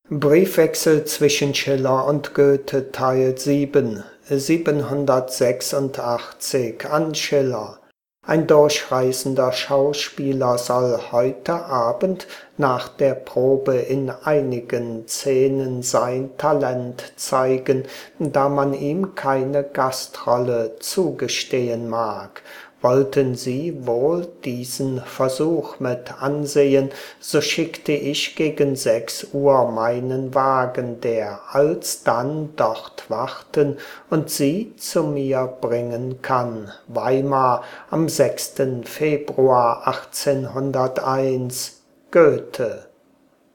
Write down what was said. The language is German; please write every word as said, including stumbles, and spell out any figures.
Briefwechsel zwischen Schiller und Goethe Teil sieben, siebenhundertsechsundachtzig an Schiller. Ein durchreisender Schauspieler soll heute Abend nach der Probe in einigen Szenen sein Talent zeigen, da man ihm keine Gastrolle zugestehen mag. Wollten Sie wohl diesen Versuch mit ansehen, so schickte ich gegen sechs Uhr meinen Wagen, der alsdann dort warten und Sie zu mir bringen kann. Weimar am sechsten Februar achtzehnhunderteins. Goethe.